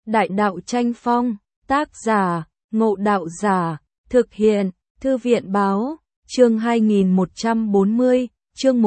Đại đạo tranh phong, tác giả, Ngộ Đạo Giả, thực hiện, Thư viện báo, chương 2140, chương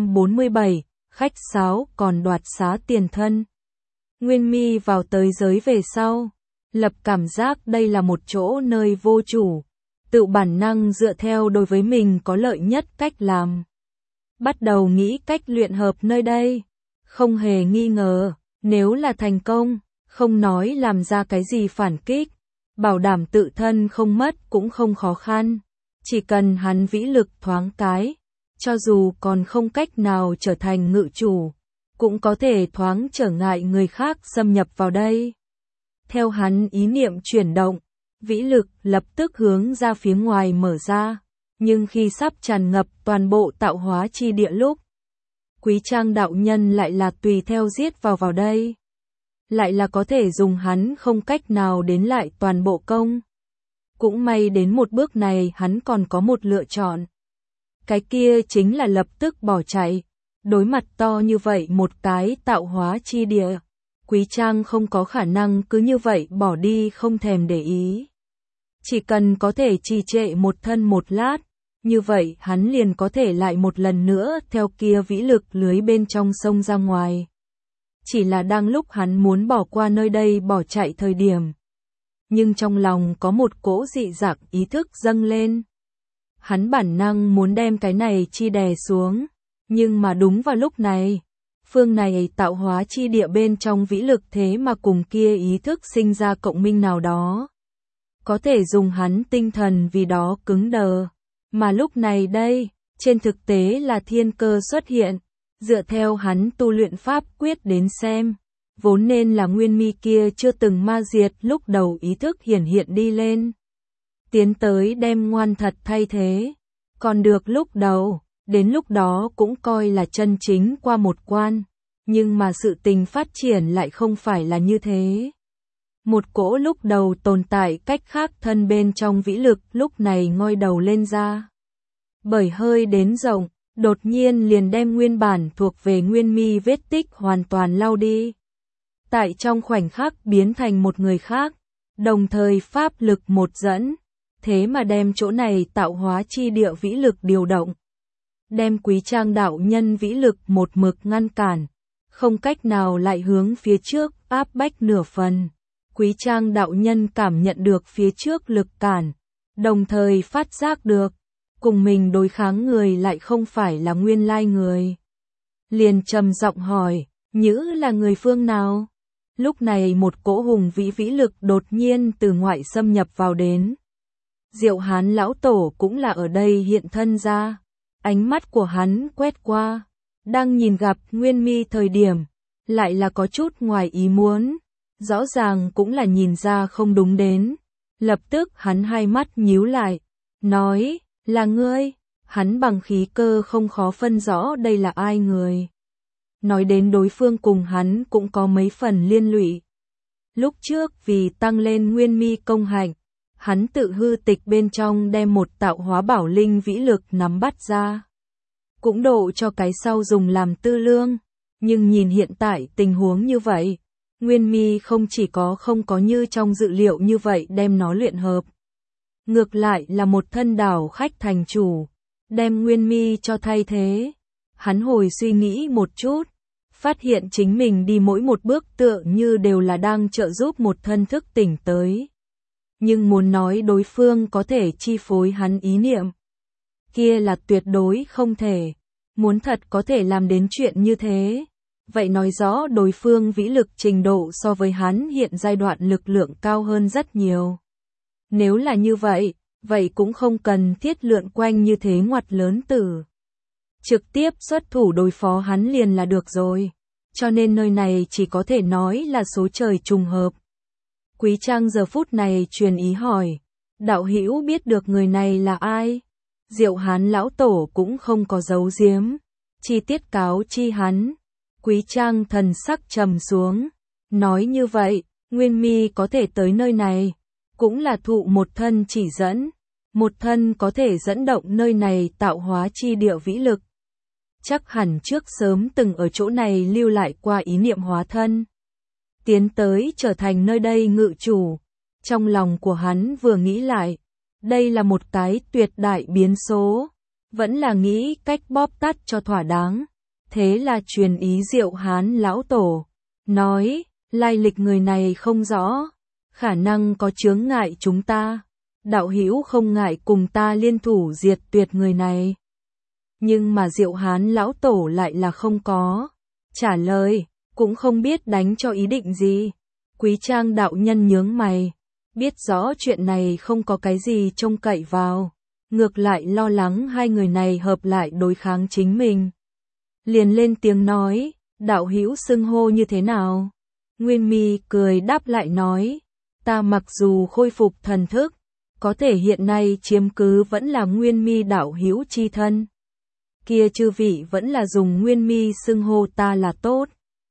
147, khách sáo còn đoạt xá tiền thân. Nguyên Mi vào tới giới về sau, lập cảm giác đây là một chỗ nơi vô chủ, tự bản năng dựa theo đối với mình có lợi nhất cách làm. Bắt đầu nghĩ cách luyện hợp nơi đây, không hề nghi ngờ, nếu là thành công, không nói làm ra cái gì phản kích, bảo đảm tự thân không mất cũng không khó khăn, chỉ cần hắn vĩ lực thoáng cái, cho dù còn không cách nào trở thành ngự chủ, cũng có thể thoáng trở ngại người khác xâm nhập vào đây. Theo hắn ý niệm chuyển động, vĩ lực lập tức hướng ra phía ngoài mở ra, nhưng khi sắp tràn ngập toàn bộ tạo hóa chi địa lúc, Quý Trang đạo nhân lại là tùy theo giết vào đây. Lại là có thể dùng hắn không cách nào đến lại toàn bộ công. Cũng may đến một bước này hắn còn có một lựa chọn. Cái kia chính là lập tức bỏ chạy. Đối mặt to như vậy một cái tạo hóa chi địa, Quý Trang không có khả năng cứ như vậy bỏ đi không thèm để ý. Chỉ cần có thể trì trệ một thân một lát, như vậy hắn liền có thể lại một lần nữa theo kia vĩ lực lưới bên trong sông ra ngoài. Chỉ là đang lúc hắn muốn bỏ qua nơi đây bỏ chạy thời điểm. Nhưng trong lòng có một cỗ dị dạng ý thức dâng lên. Hắn bản năng muốn đem cái này chi đè xuống. Nhưng mà đúng vào lúc này, phương này tạo hóa chi địa bên trong vĩ lực thế mà cùng kia ý thức sinh ra cộng minh nào đó. Có thể dùng hắn tinh thần vì đó cứng đờ. Mà lúc này đây, trên thực tế là thiên cơ xuất hiện. Dựa theo hắn tu luyện pháp quyết đến xem, vốn nên là Nguyên Mi kia chưa từng ma diệt lúc đầu ý thức hiển hiện đi lên. Tiến tới đem ngoan thật thay thế. Còn được lúc đầu, đến lúc đó cũng coi là chân chính qua một quan. Nhưng mà sự tình phát triển lại không phải là như thế. Một cỗ lúc đầu tồn tại cách khác thân bên trong vĩ lực lúc này ngoi đầu lên ra. Bởi hơi đến rộng, đột nhiên liền đem nguyên bản thuộc về Nguyên Mi vết tích hoàn toàn lau đi. Tại trong khoảnh khắc biến thành một người khác, đồng thời pháp lực một dẫn, thế mà đem chỗ này tạo hóa chi địa vĩ lực điều động. Đem Quý Trang đạo nhân vĩ lực một mực ngăn cản, không cách nào lại hướng phía trước áp bách nửa phần. Quý Trang đạo nhân cảm nhận được phía trước lực cản, đồng thời phát giác được. Cùng mình đối kháng người lại không phải là nguyên lai người. Liền trầm giọng hỏi, Nhữ là người phương nào? Lúc này một cỗ hùng vĩ lực đột nhiên từ ngoại xâm nhập vào đến. Diệu Hán lão tổ cũng là ở đây hiện thân ra. Ánh mắt của hắn quét qua, đang nhìn gặp Nguyên Mi thời điểm, lại là có chút ngoài ý muốn. Rõ ràng cũng là nhìn ra không đúng đến. Lập tức hắn hai mắt nhíu lại, nói, là ngươi, hắn bằng khí cơ không khó phân rõ đây là ai người. Nói đến đối phương cùng hắn cũng có mấy phần liên lụy. Lúc trước vì tăng lên Nguyên Mi công hạnh, hắn tự hư tịch bên trong đem một tạo hóa bảo linh vĩ lực nắm bắt ra. Cũng độ cho cái sau dùng làm tư lương, nhưng nhìn hiện tại tình huống như vậy, Nguyên Mi không chỉ không có như trong dự liệu như vậy đem nó luyện hợp. Ngược lại là một thân đảo khách thành chủ, đem Nguyên Mi cho thay thế. Hắn hồi suy nghĩ một chút, phát hiện chính mình đi mỗi một bước tựa như đều là đang trợ giúp một thân thức tỉnh tới. Nhưng muốn nói đối phương có thể chi phối hắn ý niệm, kia là tuyệt đối không thể. Muốn thật có thể làm đến chuyện như thế, vậy nói rõ đối phương vĩ lực trình độ so với hắn hiện giai đoạn lực lượng cao hơn rất nhiều. Nếu là như vậy, vậy cũng không cần thiết lượn quanh như thế ngoặt lớn tử. Trực tiếp xuất thủ đối phó hắn liền là được rồi. Cho nên nơi này chỉ có thể nói là số trời trùng hợp. Quý Trang giờ phút này truyền ý hỏi, đạo hữu biết được người này là ai? Diệu Hán lão tổ cũng không có giấu giếm, chi tiết cáo chi hắn. Quý Trang thần sắc trầm xuống, nói như vậy, Nguyên Mi có thể tới nơi này. Cũng là thụ một thân chỉ dẫn, một thân có thể dẫn động nơi này tạo hóa chi địa vĩ lực. Chắc hẳn trước sớm từng ở chỗ này lưu lại qua ý niệm hóa thân. tiến tới trở thành nơi đây ngự chủ. Trong lòng của hắn vừa nghĩ lại, đây là một cái tuyệt đại biến số, vẫn là nghĩ cách bóp tắt cho thỏa đáng. Thế là truyền ý Diệu Hán lão tổ, nói, lai lịch người này không rõ, khả năng có chướng ngại chúng ta. Đạo hữu không ngại cùng ta liên thủ diệt tuyệt người này. Nhưng mà Diệu Hán lão tổ lại là không có trả lời, cũng không biết đánh cho ý định gì. Quý Trang đạo nhân nhướng mày, biết rõ chuyện này không có cái gì trông cậy vào, ngược lại lo lắng hai người này hợp lại đối kháng chính mình. Liền lên tiếng nói, đạo hữu xưng hô như thế nào? Nguyên Mi cười đáp lại nói, ta mặc dù khôi phục thần thức, có thể hiện nay chiếm cứ vẫn là Nguyên Mi đạo hữu chi thân. Kia chư vị vẫn là dùng Nguyên Mi xưng hô ta là tốt.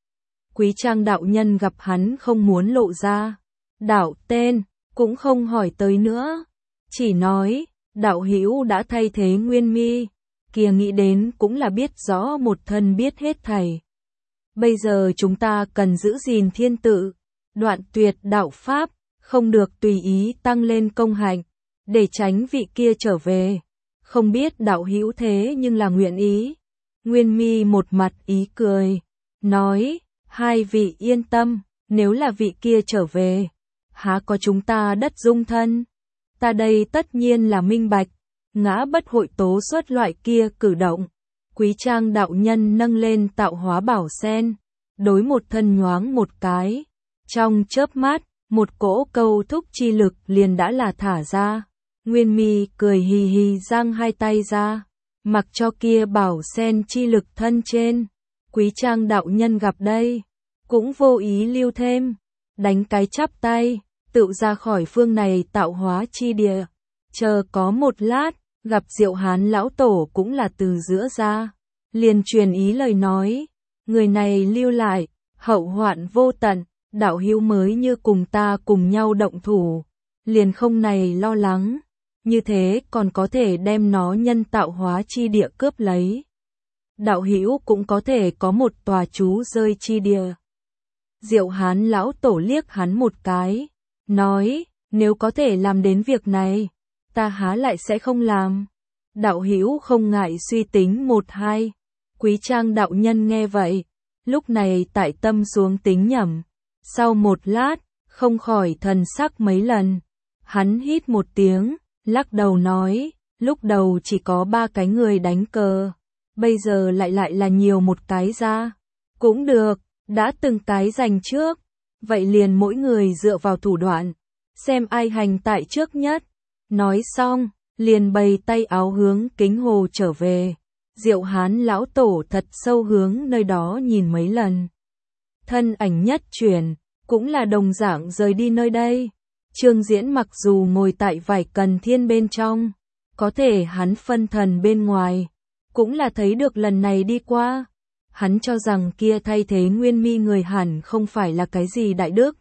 Quý Trang đạo nhân gặp hắn không muốn lộ ra đạo tên, cũng không hỏi tới nữa, chỉ nói, đạo hữu đã thay thế Nguyên Mi, kia nghĩ đến cũng là biết rõ một thân biết hết thảy. Bây giờ chúng ta cần giữ gìn thiên tự, đoạn tuyệt đạo pháp, không được tùy ý tăng lên công hạnh, để tránh vị kia trở về. Không biết đạo hữu thế nhưng là nguyện ý. Nguyên Mi một mặt ý cười, nói, hai vị yên tâm, nếu là vị kia trở về, há có chúng ta đất dung thân. Ta đây tất nhiên là minh bạch, ngã bất hội tố xuất loại kia cử động. Quý Trang đạo nhân nâng lên tạo hóa bảo sen, đối một thân nhoáng một cái. Trong chớp mắt, một cỗ câu thúc chi lực liền đã là thả ra. Nguyên Mi cười hì hì giang hai tay ra, mặc cho kia bảo sen chi lực thân trên. Quý Trang đạo nhân gặp đây, cũng vô ý lưu thêm, đánh cái chắp tay, tự ra khỏi phương này tạo hóa chi địa. Chờ có một lát, gặp Diệu Hán lão tổ cũng là từ giữa ra, liền truyền ý lời nói, người này lưu lại, hậu hoạn vô tận, đạo hữu mới như cùng ta cùng nhau động thủ, liền không này lo lắng, như thế còn có thể đem nó nhân tạo hóa chi địa cướp lấy. Đạo hữu cũng có thể có một tòa trú rơi chi địa. Diệu Hán lão tổ liếc hắn một cái, nói, nếu có thể làm đến việc này, ta há lại sẽ không làm. Đạo hữu không ngại suy tính một hai. Quý Trang đạo nhân nghe vậy, lúc này tại tâm xuống tính nhẩm. Sau một lát, không khỏi thần sắc mấy lần. Hắn hít một tiếng, lắc đầu nói, lúc đầu chỉ có 3 cái người đánh cờ, bây giờ lại là nhiều một cái ra. Cũng được, đã từng cái giành trước, vậy liền mỗi người dựa vào thủ đoạn, xem ai hành tại trước nhất. Nói xong, liền bày tay áo hướng Kính Hồ trở về. Diệu Hán lão tổ thật sâu hướng nơi đó nhìn mấy lần. Thân ảnh nhất chuyển, cũng là đồng dạng rời đi nơi đây. Trương Diễn mặc dù ngồi tại vải cần thiên bên trong, có thể hắn phân thần bên ngoài, cũng là thấy được lần này đi qua. Hắn cho rằng kia thay thế Nguyên Mi người hẳn không phải là cái gì đại đức.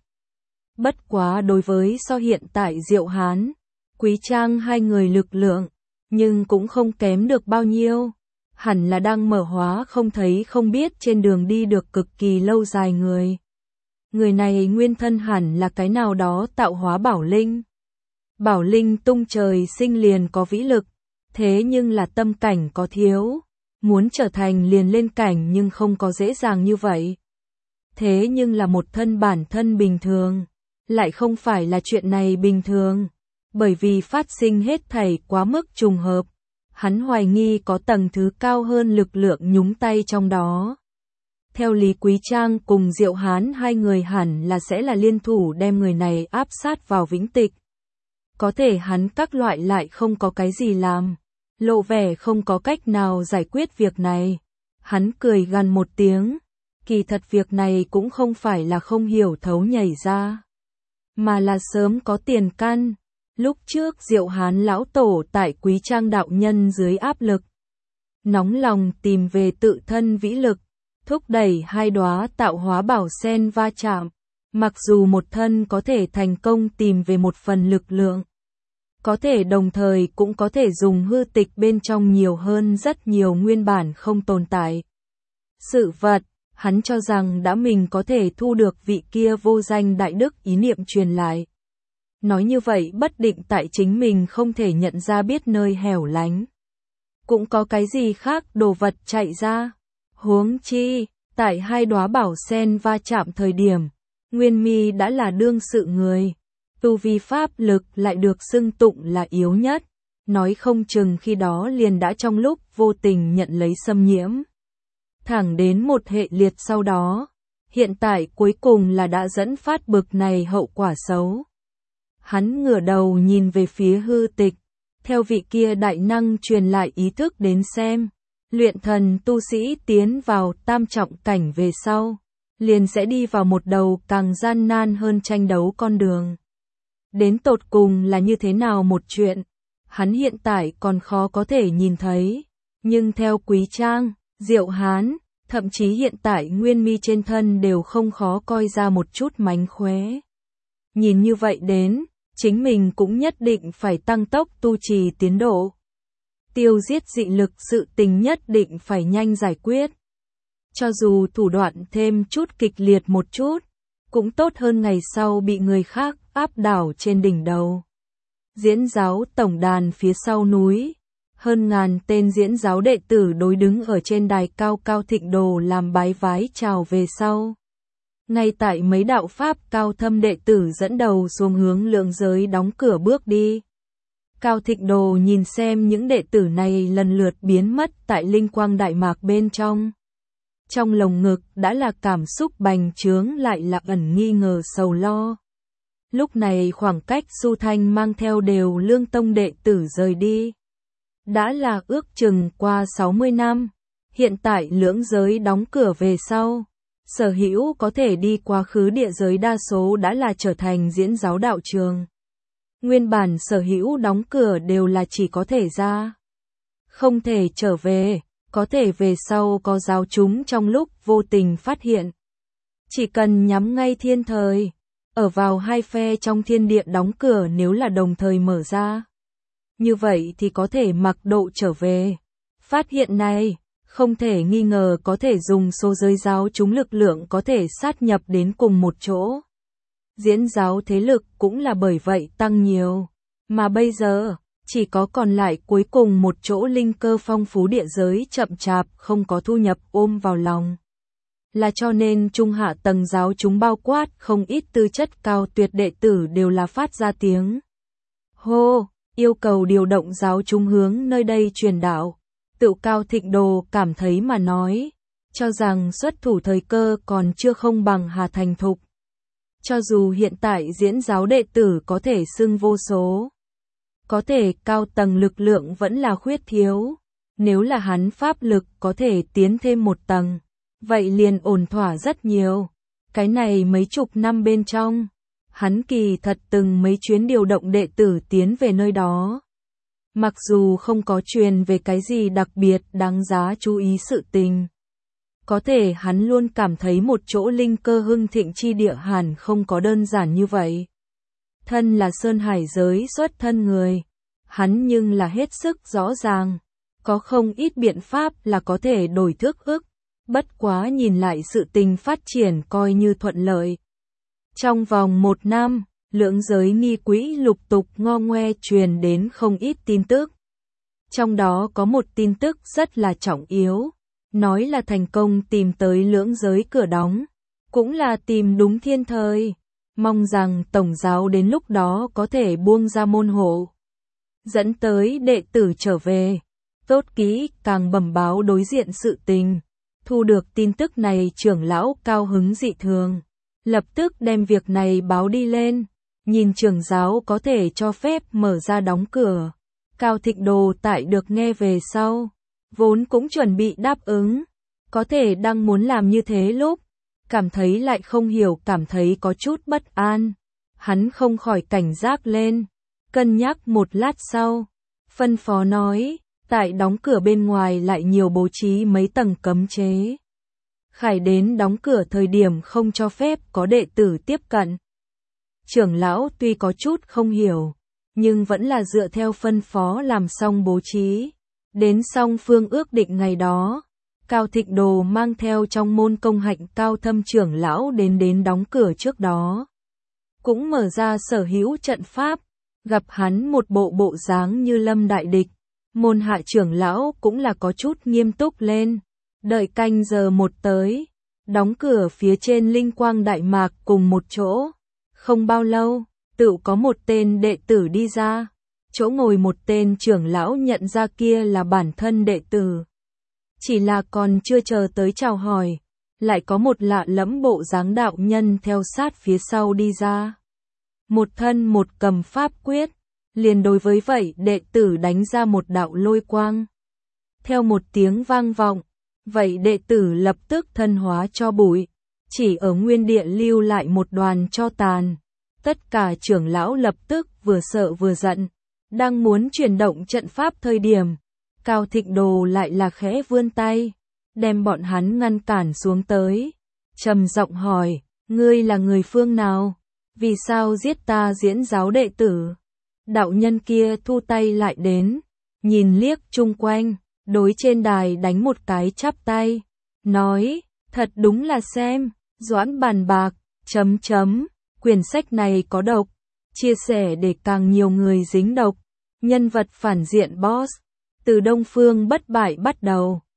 Bất quá đối với so hiện tại Diệu Hán, Quý Trang hai người lực lượng, nhưng cũng không kém được bao nhiêu. Hẳn là đang mở hóa không thấy không biết trên đường đi được cực kỳ lâu dài người. Người này nguyên thân hẳn là cái nào đó tạo hóa bảo linh. Bảo linh tung trời sinh liền có vĩ lực, thế nhưng là tâm cảnh có thiếu. Muốn trở thành liền lên cảnh nhưng không có dễ dàng như vậy. Thế nhưng là một thân bản thân bình thường, lại không phải là chuyện này bình thường. Bởi vì phát sinh hết thảy quá mức trùng hợp, hắn hoài nghi có tầng thứ cao hơn lực lượng nhúng tay trong đó. Theo Lý Quý Trang cùng Diệu Hán hai người hẳn là sẽ là liên thủ đem người này áp sát vào vĩnh tịch. Có thể hắn các loại lại không có cái gì làm, lộ vẻ không có cách nào giải quyết việc này. Hắn cười gằn một tiếng, kỳ thật việc này cũng không phải là không hiểu thấu nhảy ra, mà là sớm có tiền căn. Lúc trước Diệu Hán lão tổ tại Quý Trang đạo nhân dưới áp lực, nóng lòng tìm về tự thân vĩ lực, thúc đẩy hai đóa tạo hóa bảo sen va chạm. Mặc dù một thân có thể thành công tìm về một phần lực lượng, có thể đồng thời cũng có thể dùng hư tịch bên trong nhiều hơn rất nhiều nguyên bản không tồn tại sự vật, Hắn cho rằng đã mình có thể thu được vị kia vô danh đại đức ý niệm truyền lại. Nói như vậy bất định tại chính mình không thể nhận ra biết nơi hẻo lánh. Cũng có cái gì khác đồ vật chạy ra. Huống chi, tại hai đóa bảo sen va chạm thời điểm, Nguyên Mi đã là đương sự người. Tu vi pháp lực lại được xưng tụng là yếu nhất. Nói không chừng khi đó liền đã trong lúc vô tình nhận lấy xâm nhiễm. Thẳng đến một hệ liệt sau đó, hiện tại cuối cùng là đã dẫn phát bực này hậu quả xấu. Hắn ngửa đầu nhìn về phía hư tịch, theo vị kia đại năng truyền lại ý thức đến xem, luyện thần tu sĩ tiến vào tam trọng cảnh về sau, liền sẽ đi vào một đầu càng gian nan hơn tranh đấu con đường. Đến tột cùng là như thế nào một chuyện, hắn hiện tại còn khó có thể nhìn thấy, nhưng theo Quý Trang, Diệu Hán, thậm chí hiện tại Nguyên Mi trên thân đều không khó coi ra một chút mánh khóe. Nhìn như vậy đến, chính mình cũng nhất định phải tăng tốc tu trì tiến độ. Tiêu giết dị lực sự tình nhất định phải nhanh giải quyết. Cho dù thủ đoạn thêm chút kịch liệt một chút, cũng tốt hơn ngày sau bị người khác áp đảo trên đỉnh đầu. Diễn giáo tổng đàn phía sau núi, hơn ngàn tên diễn giáo đệ tử đối đứng ở trên đài cao cao thịnh đồ làm bái vái chào về sau. Ngay tại mấy đạo pháp cao thâm đệ tử dẫn đầu xuống hướng lượng giới đóng cửa bước đi. Cao Thịnh Đồ nhìn xem những đệ tử này lần lượt biến mất tại linh quang đại mạc bên trong. Trong lồng ngực đã là cảm xúc bành trướng lại là ẩn nghi ngờ sầu lo. Lúc này khoảng cách Du Thanh mang theo đều lương tông đệ tử rời đi. Đã là ước chừng qua 60 năm, hiện tại lưỡng giới đóng cửa về sau. Sở hữu có thể đi quá khứ địa giới đa số đã là trở thành diễn giáo đạo trường. Nguyên bản sở hữu đóng cửa đều là chỉ có thể ra, không thể trở về, có thể về sau có giáo chúng trong lúc vô tình phát hiện. Chỉ cần nhắm ngay thiên thời, ở vào hai phe trong thiên địa đóng cửa nếu là đồng thời mở ra. Như vậy thì có thể mặc độ trở về. Phát hiện này, không thể nghi ngờ có thể dùng số giới giáo chúng lực lượng có thể sát nhập đến cùng một chỗ. Diễn giáo thế lực cũng là bởi vậy tăng nhiều. Mà bây giờ, chỉ có còn lại cuối cùng một chỗ linh cơ phong phú địa giới chậm chạp không có thu nhập ôm vào lòng. Là cho nên trung hạ tầng giáo chúng bao quát không ít tư chất cao tuyệt đệ tử đều là phát ra tiếng hô, yêu cầu điều động giáo chúng hướng nơi đây truyền đạo. Tự Cao Thịnh Đồ cảm thấy mà nói, cho rằng xuất thủ thời cơ còn chưa không bằng Hà Thành Thục. Cho dù hiện tại diễn giáo đệ tử có thể xưng vô số, có thể cao tầng lực lượng vẫn là khuyết thiếu. Nếu là hắn pháp lực có thể tiến thêm một tầng, vậy liền ổn thỏa rất nhiều. Cái này mấy chục năm bên trong, hắn kỳ thật từng mấy chuyến điều động đệ tử tiến về nơi đó. Mặc dù không có truyền về cái gì đặc biệt đáng giá chú ý sự tình. Có thể hắn luôn cảm thấy một chỗ linh cơ hưng thịnh chi địa hẳn không có đơn giản như vậy. Thân là Sơn Hải giới xuất thân người, hắn nhưng là hết sức rõ ràng. Có không ít biện pháp là có thể đổi thước ức, bất quá nhìn lại sự tình phát triển coi như thuận lợi. Trong vòng 1 năm, lưỡng giới nghi quỹ lục tục ngo ngoe truyền đến không ít tin tức. Trong đó có một tin tức rất là trọng yếu, nói là thành công tìm tới lưỡng giới cửa đóng, cũng là tìm đúng thiên thời, mong rằng tổng giáo đến lúc đó có thể buông ra môn hộ, dẫn tới đệ tử trở về. Tốt kỹ càng bẩm báo đối diện sự tình, thu được tin tức này trưởng lão cao hứng dị thường, lập tức đem việc này báo đi lên, nhìn trưởng giáo có thể cho phép mở ra đóng cửa. Cao Thịnh Đồ tại được nghe về sau, vốn cũng chuẩn bị đáp ứng, có thể đang muốn làm như thế lúc, cảm thấy lại không hiểu cảm thấy có chút bất an, hắn không khỏi cảnh giác lên, cân nhắc một lát sau, phân phó nói. Tại đóng cửa bên ngoài lại nhiều bố trí mấy tầng cấm chế. Khải đến đóng cửa thời điểm không cho phép có đệ tử tiếp cận. Trưởng lão tuy có chút không hiểu, nhưng vẫn là dựa theo phân phó làm xong bố trí. Đến song phương ước định ngày đó, Cao Thịnh Đồ mang theo trong môn công hạnh Cao Thâm trưởng lão đến đóng cửa trước đó. Cũng mở ra sở hữu trận pháp, gặp hắn một bộ dáng như lâm đại địch. Môn hạ trưởng lão cũng là có chút nghiêm túc lên. Đợi canh giờ một tới, đóng cửa phía trên linh quang đại mạc cùng một chỗ. Không bao lâu, tự có một tên đệ tử đi ra. Chỗ ngồi một tên trưởng lão nhận ra kia là bản thân đệ tử. Chỉ là còn chưa chờ tới chào hỏi, lại có một lạ lẫm bộ dáng đạo nhân theo sát phía sau đi ra. Một thân một cầm pháp quyết, liền đối với vậy đệ tử đánh ra một đạo lôi quang. Theo một tiếng vang vọng, vậy đệ tử lập tức thân hóa cho bụi, chỉ ở nguyên địa lưu lại một đoàn tro tàn. Tất cả trưởng lão lập tức vừa sợ vừa giận, đang muốn chuyển động trận pháp thời điểm, Cao Thịnh Đồ lại là khẽ vươn tay, đem bọn hắn ngăn cản xuống tới, trầm giọng hỏi, ngươi là người phương nào? Vì sao giết ta diễn giáo đệ tử? Đạo nhân kia thu tay lại đến, nhìn liếc chung quanh, đối trên đài đánh một cái chắp tay, nói, thật đúng là xem, Doãn bàn bạc, quyển sách này có độc, chia sẻ để càng nhiều người dính độc, nhân vật phản diện boss, từ Đông Phương bất bại bắt đầu.